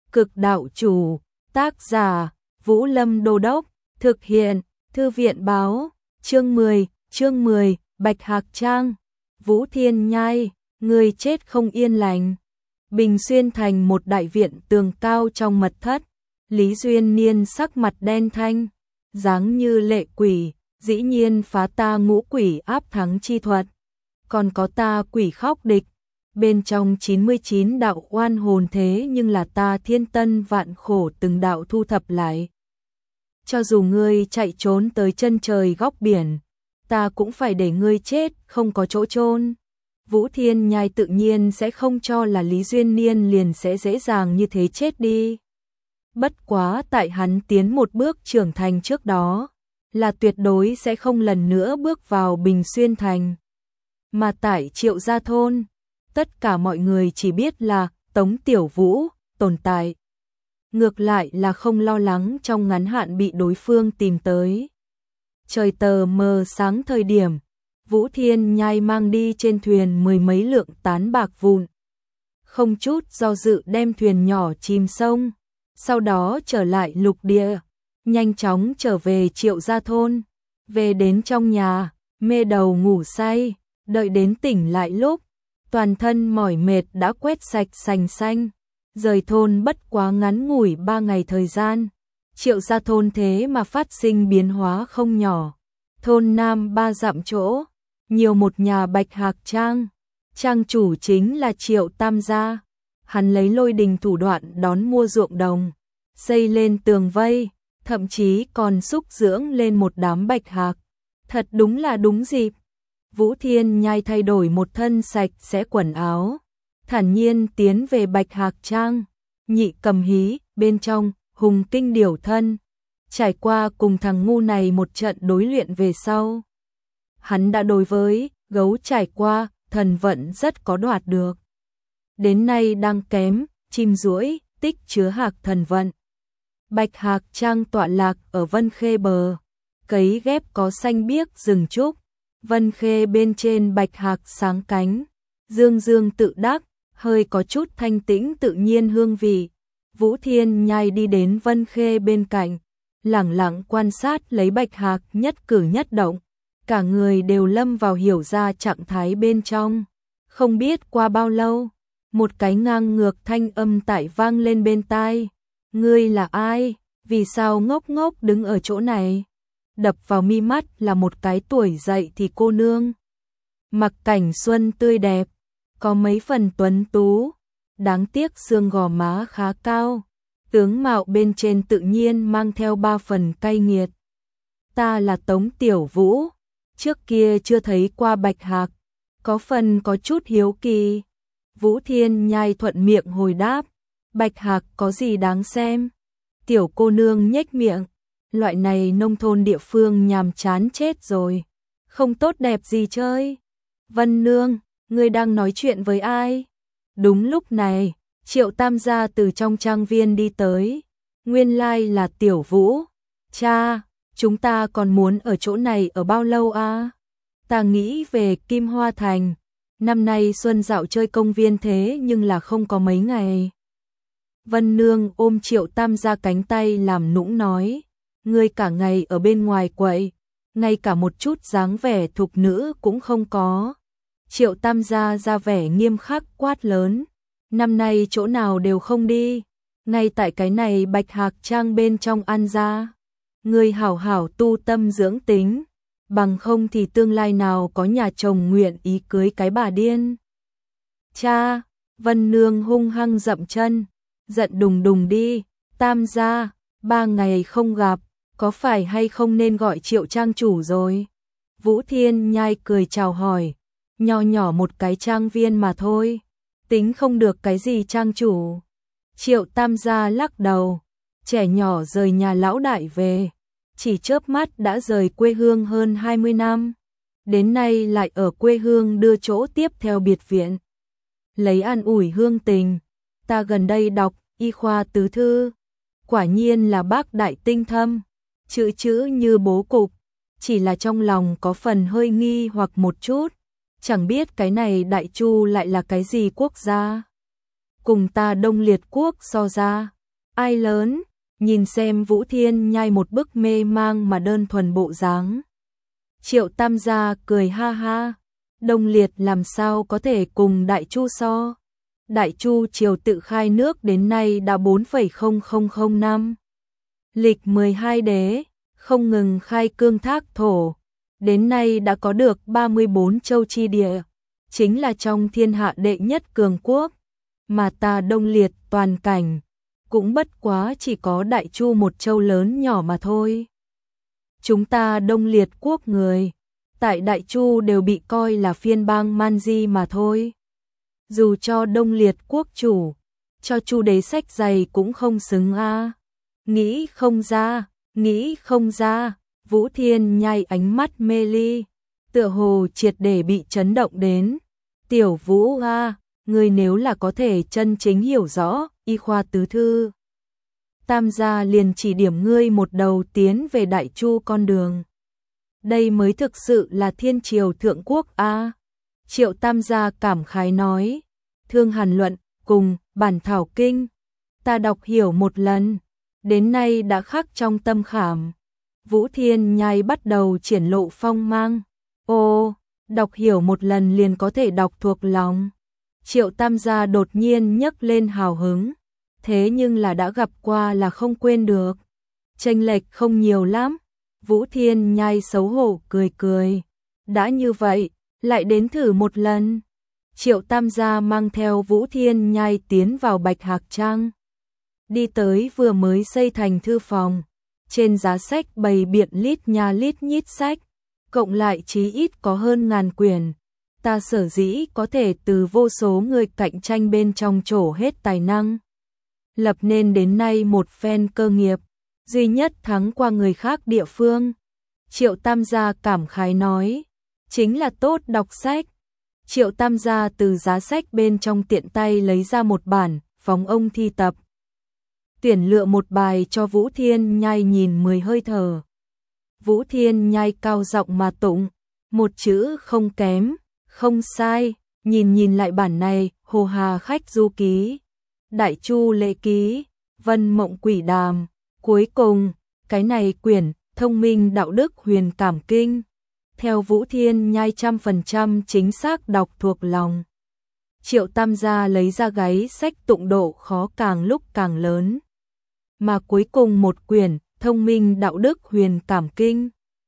Cực đạo chủ, tác giả, Vũ Lâm Đô Đốc, thực hiện, Thư viện báo, chương 10, Bạch Hạc Trang, Vũ Thiên Nhai, người chết không yên lành. Bình Xuyên thành một đại viện tường cao trong mật thất, Lý Duyên Niên sắc mặt đen thanh, dáng như lệ quỷ, dĩ nhiên phá ta ngũ quỷ áp thắng chi thuật, còn có ta quỷ khóc địch. Bên trong 99 đạo oan hồn thế nhưng là ta thiên tân vạn khổ từng đạo thu thập lại. Cho dù ngươi chạy trốn tới chân trời góc biển, ta cũng phải để ngươi chết, không có chỗ chôn. Vũ Thiên Nhai tự nhiên sẽ không cho là Lý Duyên Niên liền sẽ dễ dàng như thế chết đi. Bất quá tại hắn tiến một bước trưởng thành trước đó, là tuyệt đối sẽ không lần nữa bước vào Bình Xuyên thành. Mà tại Triệu Gia thôn, tất cả mọi người chỉ biết là Tống Tiểu Vũ tồn tại. Ngược lại là không lo lắng trong ngắn hạn bị đối phương tìm tới. Trời tờ mờ sáng thời điểm, Vũ Thiên Nhai mang đi trên thuyền 10 mấy lượng tán bạc vụn. Không chút do dự đem thuyền nhỏ chìm sông, sau đó trở lại lục địa, nhanh chóng trở về Triệu Gia thôn. Về đến trong nhà, mê đầu ngủ say, đợi đến tỉnh lại lúc, toàn thân mỏi mệt đã quét sạch sành xanh. Rời thôn bất quá ngắn ngủi 3 ngày thời gian, Triệu Gia thôn thế mà phát sinh biến hóa không nhỏ. Thôn Nam 3 dặm chỗ, nhiều một nhà Bạch Hạc Trang, trang chủ chính là Triệu Tam gia. Hắn lấy lôi đình thủ đoạn đón mua ruộng đồng, xây lên tường vây, thậm chí còn xúc dưỡng lên một đám bạch hạc. Thật đúng là đúng dịp. Vũ Thiên Nhai thay đổi một thân sạch sẽ quần áo, thản nhiên tiến về Bạch Hạc Trang. Nhị Cầm Hí bên trong, hùng kinh điểu thân, trải qua cùng thằng ngu này một trận đối luyện về sau, hắn đã đối với gấu trải qua thần vận rất có đoạt được. Đến nay đang kém chim duỗi tích chứa hạc thần vận. Bạch Hạc Trang tọa lạc ở Vân Khê bờ, cấy ghép có xanh biếc rừng trúc. Vân Khê bên trên bạch hạc sáng cánh, dương dương tự đắc, hơi có chút thanh tĩnh tự nhiên hương vị. Vũ Thiên Nhai đi đến Vân Khê bên cạnh, lẳng lặng quan sát lấy bạch hạc nhất cử nhất động, cả người đều lâm vào hiểu ra trạng thái bên trong. Không biết qua bao lâu, một cái ngang ngược thanh âm tại vang lên bên tai. Ngươi là ai? Vì sao ngốc ngốc đứng ở chỗ này? Đập vào mi mắt là một cái tuổi dậy thì cô nương. Mặc cảnh xuân tươi đẹp, có mấy phần tuấn tú, đáng tiếc xương gò má khá cao, tướng mạo bên trên tự nhiên mang theo 3 phần cay nghiệt. Ta là Tống Tiểu Vũ, trước kia chưa thấy qua bạch hạc, có phần có chút hiếu kỳ. Vũ Thiên Nhai thuận miệng hồi đáp, bạch hạc có gì đáng xem? Tiểu cô nương nhếch miệng. Loại này nông thôn địa phương nhàm chán chết rồi, không tốt đẹp gì chơi. Vân nương, ngươi đang nói chuyện với ai? Đúng lúc này, Triệu Tam gia từ trong trang viên đi tới. Nguyên lai là Tiểu Vũ. Cha, chúng ta còn muốn ở chỗ này ở bao lâu à? Ta nghĩ về Kim Hoa Thành, năm nay xuân dạo chơi công viên thế nhưng là không có mấy ngày. Vân nương ôm Triệu Tam gia cánh tay làm nũng nói. Ngươi cả ngày ở bên ngoài quậy, ngay cả một chút dáng vẻ thục nữ cũng không có. Triệu Tam gia ra vẻ nghiêm khắc quát lớn, năm nay chỗ nào đều không đi, ngay tại cái này Bạch Hạc Trang bên trong ăn ra. Ngươi hảo hảo tu tâm dưỡng tính, bằng không thì tương lai nào có nhà chồng nguyện ý cưới cái bà điên. Cha, Vân nương hung hăng dậm chân, giận đùng đùng đi. Tam gia, 3 ngày không gặp, có phải hay không nên gọi Triệu trang chủ rồi? Vũ Thiên Nhai cười chào hỏi, nho nhỏ một cái trang viên mà thôi, tính không được cái gì trang chủ. Triệu Tam gia lắc đầu, trẻ nhỏ rời nhà lão đại về, chỉ chớp mắt đã rời quê hương hơn 20 năm, đến nay lại ở quê hương đưa chỗ tiếp theo biệt viện. Lấy an ủi hương tình, ta gần đây đọc y khoa tứ thư, quả nhiên là bác đại tinh thâm. Chữ chữ như bố cục, chỉ là trong lòng có phần hơi nghi hoặc một chút, chẳng biết cái này Đại Chu lại là cái gì quốc gia. Cùng ta Đông Liệt quốc so ra, ai lớn, nhìn xem Vũ Thiên Nhai một bức mê mang mà đơn thuần bộ dáng. Triệu Tam gia cười ha ha, Đông Liệt làm sao có thể cùng Đại Chu so. Đại Chu triều tự khai nước đến nay đã 4,0000 năm. Lịch 12 đế, không ngừng khai cương thác thổ, đến nay đã có được 34 châu chi địa, chính là trong thiên hạ đệ nhất cường quốc, mà ta Đông Liệt toàn cảnh, cũng bất quá chỉ có Đại Chu một châu lớn nhỏ mà thôi. Chúng ta Đông Liệt quốc người, tại Đại Chu đều bị coi là phiên bang man di mà thôi. Dù cho Đông Liệt quốc chủ, cho Chu đế sách dày cũng không xứng a. Nghĩ không ra, Vũ Thiên Nhai ánh mắt mê ly, tựa hồ triệt để bị chấn động đến. Tiểu Vũ a, ngươi nếu là có thể chân chính hiểu rõ y khoa tứ thư, Tam gia liền chỉ điểm ngươi một đầu tiến về Đại Chu con đường. Đây mới thực sự là thiên triều thượng quốc a. Triệu Tam gia cảm khái nói, Thương Hàn luận cùng bản thảo kinh, ta đọc hiểu một lần, đến nay đã khắc trong tâm khảm. Vũ Thiên Nhai bắt đầu triển lộ phong mang. Ô, đọc hiểu một lần liền có thể đọc thuộc lòng. Triệu Tam gia đột nhiên nhấc lên hào hứng, thế nhưng là đã gặp qua là không quên được. Chênh lệch không nhiều lắm. Vũ Thiên Nhai xấu hổ cười cười. Đã như vậy, lại đến thử một lần. Triệu Tam gia mang theo Vũ Thiên Nhai tiến vào Bạch Hạc Trang. Đi tới vừa mới xây thành thư phòng, trên giá sách bày biện lít nha lít nhít sách, cộng lại chí ít có hơn 1000 quyển. Ta sở dĩ có thể từ vô số người cạnh tranh bên trong trổ hết tài năng, lập nên đến nay một phen cơ nghiệp, duy nhất thắng qua người khác địa phương. Triệu Tam gia cảm khái nói, chính là tốt đọc sách. Triệu Tam gia từ giá sách bên trong tiện tay lấy ra một bản, phóng ông thi tập. Tuyển lựa một bài cho Vũ Thiên Nhai nhìn 10 hơi thở. Vũ Thiên Nhai cao giọng mà tụng, một chữ không kém, không sai, nhìn lại bản này, Hồ Hà Khách Du Ký, Đại Chu Lễ Ký, Vân Mộng Quỷ Đàm, cuối cùng, cái này quyển, Thông Minh Đạo Đức Huyền Cảm Kinh. Theo Vũ Thiên Nhai 100% chính xác đọc thuộc lòng. Triệu Tam gia lấy ra gáy sách tụng độ khó càng lúc càng lớn. Mà cuối cùng một quyển, Thông Minh Đạo Đức Huyền Cảm Kinh,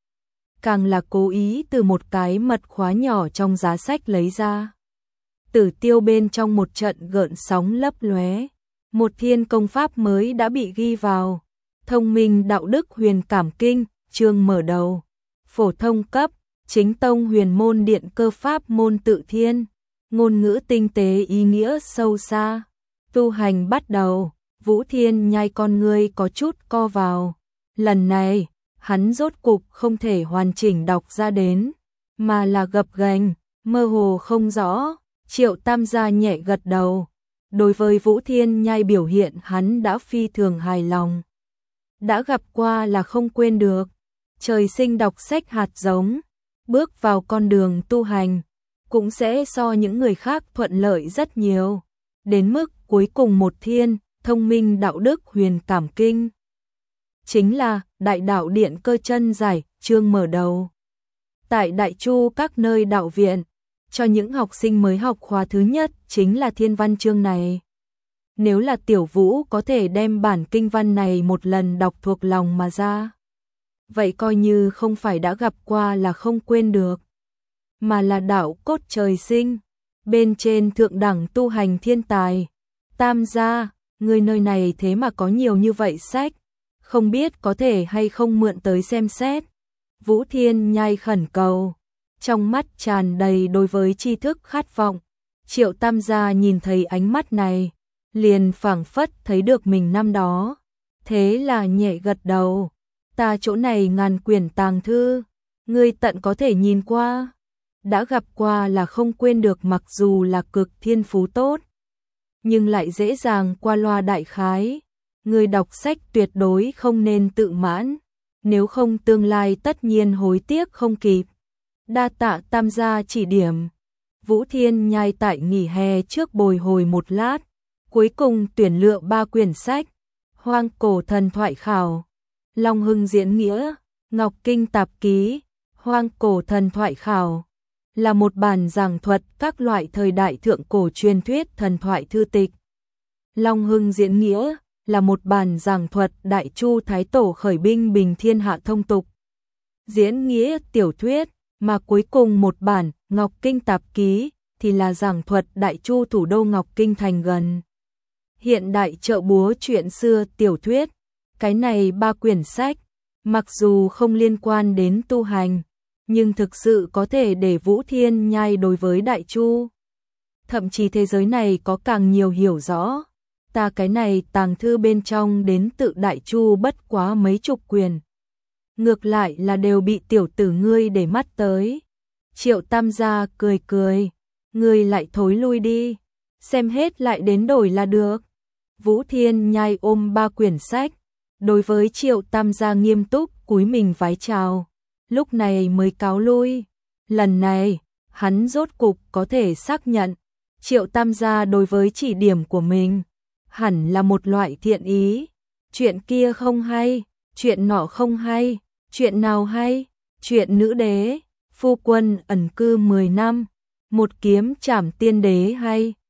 càng là cố ý từ một cái mật khóa nhỏ trong giá sách lấy ra. Tử tiêu bên trong một trận gợn sóng lấp lóe, một thiên công pháp mới đã bị ghi vào. Thông Minh Đạo Đức Huyền Cảm Kinh, chương mở đầu. Phổ thông cấp, chính tông huyền môn điện cơ pháp môn tự thiên, ngôn ngữ tinh tế ý nghĩa sâu xa. Tu hành bắt đầu, Vũ Thiên Nhai con ngươi có chút co vào. Lần này, hắn rốt cục không thể hoàn chỉnh đọc ra đến, mà là gập ghềnh, mơ hồ không rõ. Triệu Tam gia nhẹ gật đầu. Đối với Vũ Thiên Nhai biểu hiện hắn đã phi thường hài lòng. Đã gặp qua là không quên được. Trời sinh đọc sách hạt giống, bước vào con đường tu hành, cũng sẽ so những người khác thuận lợi rất nhiều. Đến mức cuối cùng một thiên, Thông Minh Đạo Đức Huyền Cảm Kinh, chính là Đại Đạo Điện Cơ Chân Giải, chương mở đầu. Tại Đại Chu các nơi đạo viện, cho những học sinh mới học khóa thứ nhất chính là thiên văn chương này. Nếu là Tiểu Vũ có thể đem bản kinh văn này một lần đọc thuộc lòng mà ra, vậy coi như không phải đã gặp qua là không quên được, mà là đạo cốt trời sinh, bên trên thượng đẳng tu hành thiên tài. Tam gia, người nơi này thế mà có nhiều như vậy sách, không biết có thể hay không mượn tới xem xét. Vũ Thiên Nhai khẩn cầu, trong mắt tràn đầy đối với tri thức khát vọng. Triệu Tam gia nhìn thấy ánh mắt này, liền phảng phất thấy được mình năm đó, thế là nhẹ gật đầu. Ta chỗ này 1000 quyển tàng thư, ngươi tận có thể nhìn qua. Đã gặp qua là không quên được, mặc dù là cực thiên phú tốt, nhưng lại dễ dàng qua loa đại khái. Người đọc sách tuyệt đối không nên tự mãn, nếu không tương lai tất nhiên hối tiếc không kịp. Đa tạ Tam gia chỉ điểm. Vũ Thiên Nhai tại nghỉ hè trước bồi hồi một lát, cuối cùng tuyển lựa 3 quyển sách. Hoang cổ thần thoại khảo. Long Hưng diễn nghĩa. Ngọc Kinh tạp ký. Hoang cổ thần thoại khảo là một bản giảng thuật các loại thời đại thượng cổ truyền thuyết thần thoại thư tịch. Long Hưng diễn nghĩa là một bản giảng thuật Đại Chu Thái Tổ khởi binh bình thiên hạ thông tục. Diễn nghĩa tiểu thuyết, mà cuối cùng một bản Ngọc Kinh tạp ký thì là giảng thuật Đại Chu thủ đô Ngọc Kinh thành gần hiện đại chợ búa chuyện xưa tiểu thuyết. Cái này 3 quyển sách, mặc dù không liên quan đến tu hành, nhưng thực sự có thể để Vũ Thiên Nhai đối với Đại Chu, thậm chí thế giới này có càng nhiều hiểu rõ. Ta cái này tàng thư bên trong đến tự Đại Chu bất quá mấy chục quyển. Ngược lại là đều bị tiểu tử ngươi để mắt tới. Triệu Tam gia cười cười, ngươi lại thối lui đi, xem hết lại đến đổi là được. Vũ Thiên Nhai ôm 3 quyển sách, đối với Triệu Tam gia nghiêm túc cúi mình vái chào, lúc này mới cáo lui. Lần này, hắn rốt cục có thể xác nhận, Triệu Tam gia đối với chỉ điểm của mình hẳn là một loại thiện ý. Chuyện kia không hay, chuyện nọ không hay, chuyện nào hay? Chuyện nữ đế, phu quân ẩn cư 10 năm, một kiếm trảm tiên đế hay?